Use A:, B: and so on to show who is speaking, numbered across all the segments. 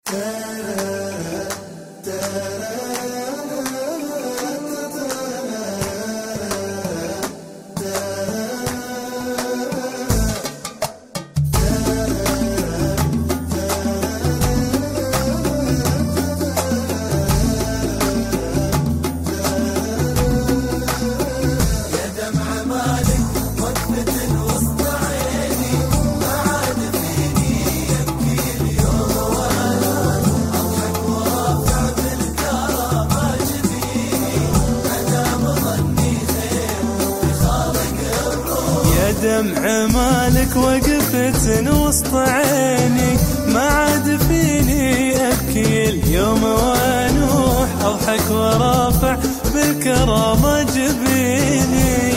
A: دمع مالك وقفت وسط عيني، ما عاد فيني أبكي اليوم وانوح، أضحك ورافع بالكرامة جبيني،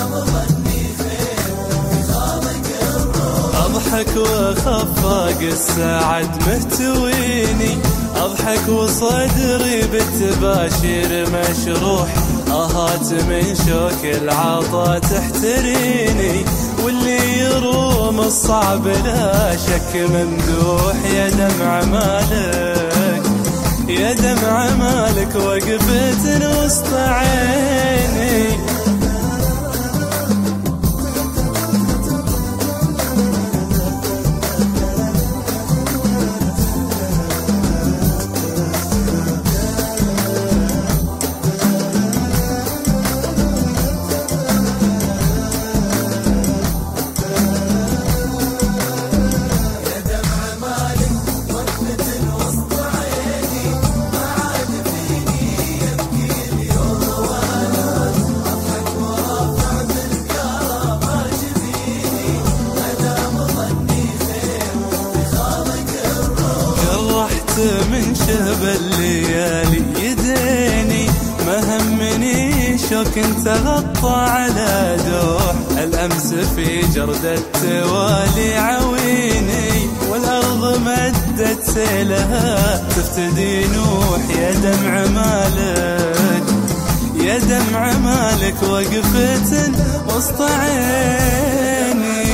A: أضحك وخفاق السعد مهتويني، أضحك وصدري بالتباشير مشروح، آهات من شوك العطا تحتريني، واللي يروم الصعب لا شك ممدوح. يا دمع مالك يا دمع مالك وقفت وسط عيني، من شهب الليالي يديني، ما همني شوك انت غطى على دوح، الأمس في جرد التوالي عويني، والأرض مدت سيلها تفتدي نوح. يا دمع مالك يا دمع مالك وقفت وسط عيني،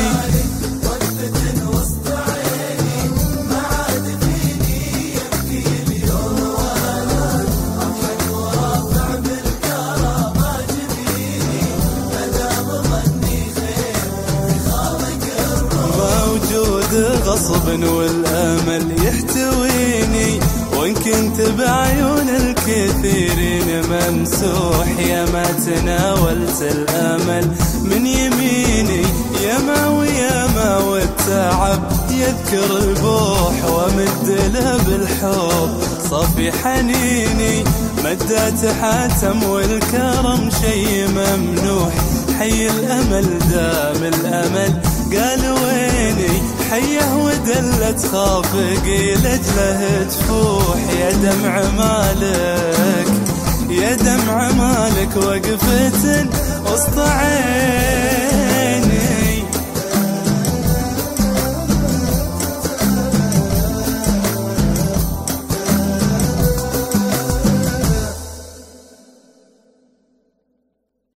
A: غصب والأمل يحتويني، وإن كنت بعيون الكثيرين ممسوح، يا ما تناولت الأمل من يميني، يا ما والتعب يذكر البوح، ومد له بالحب صفي حنيني، مدات حاتم والكرم شي ممنوح، حي الأمل دام الأمل قال ويني، حيه ودلت خافقي لجله تفوح. يا دمع مالك يا دمع مالك وقفت وسط عيني.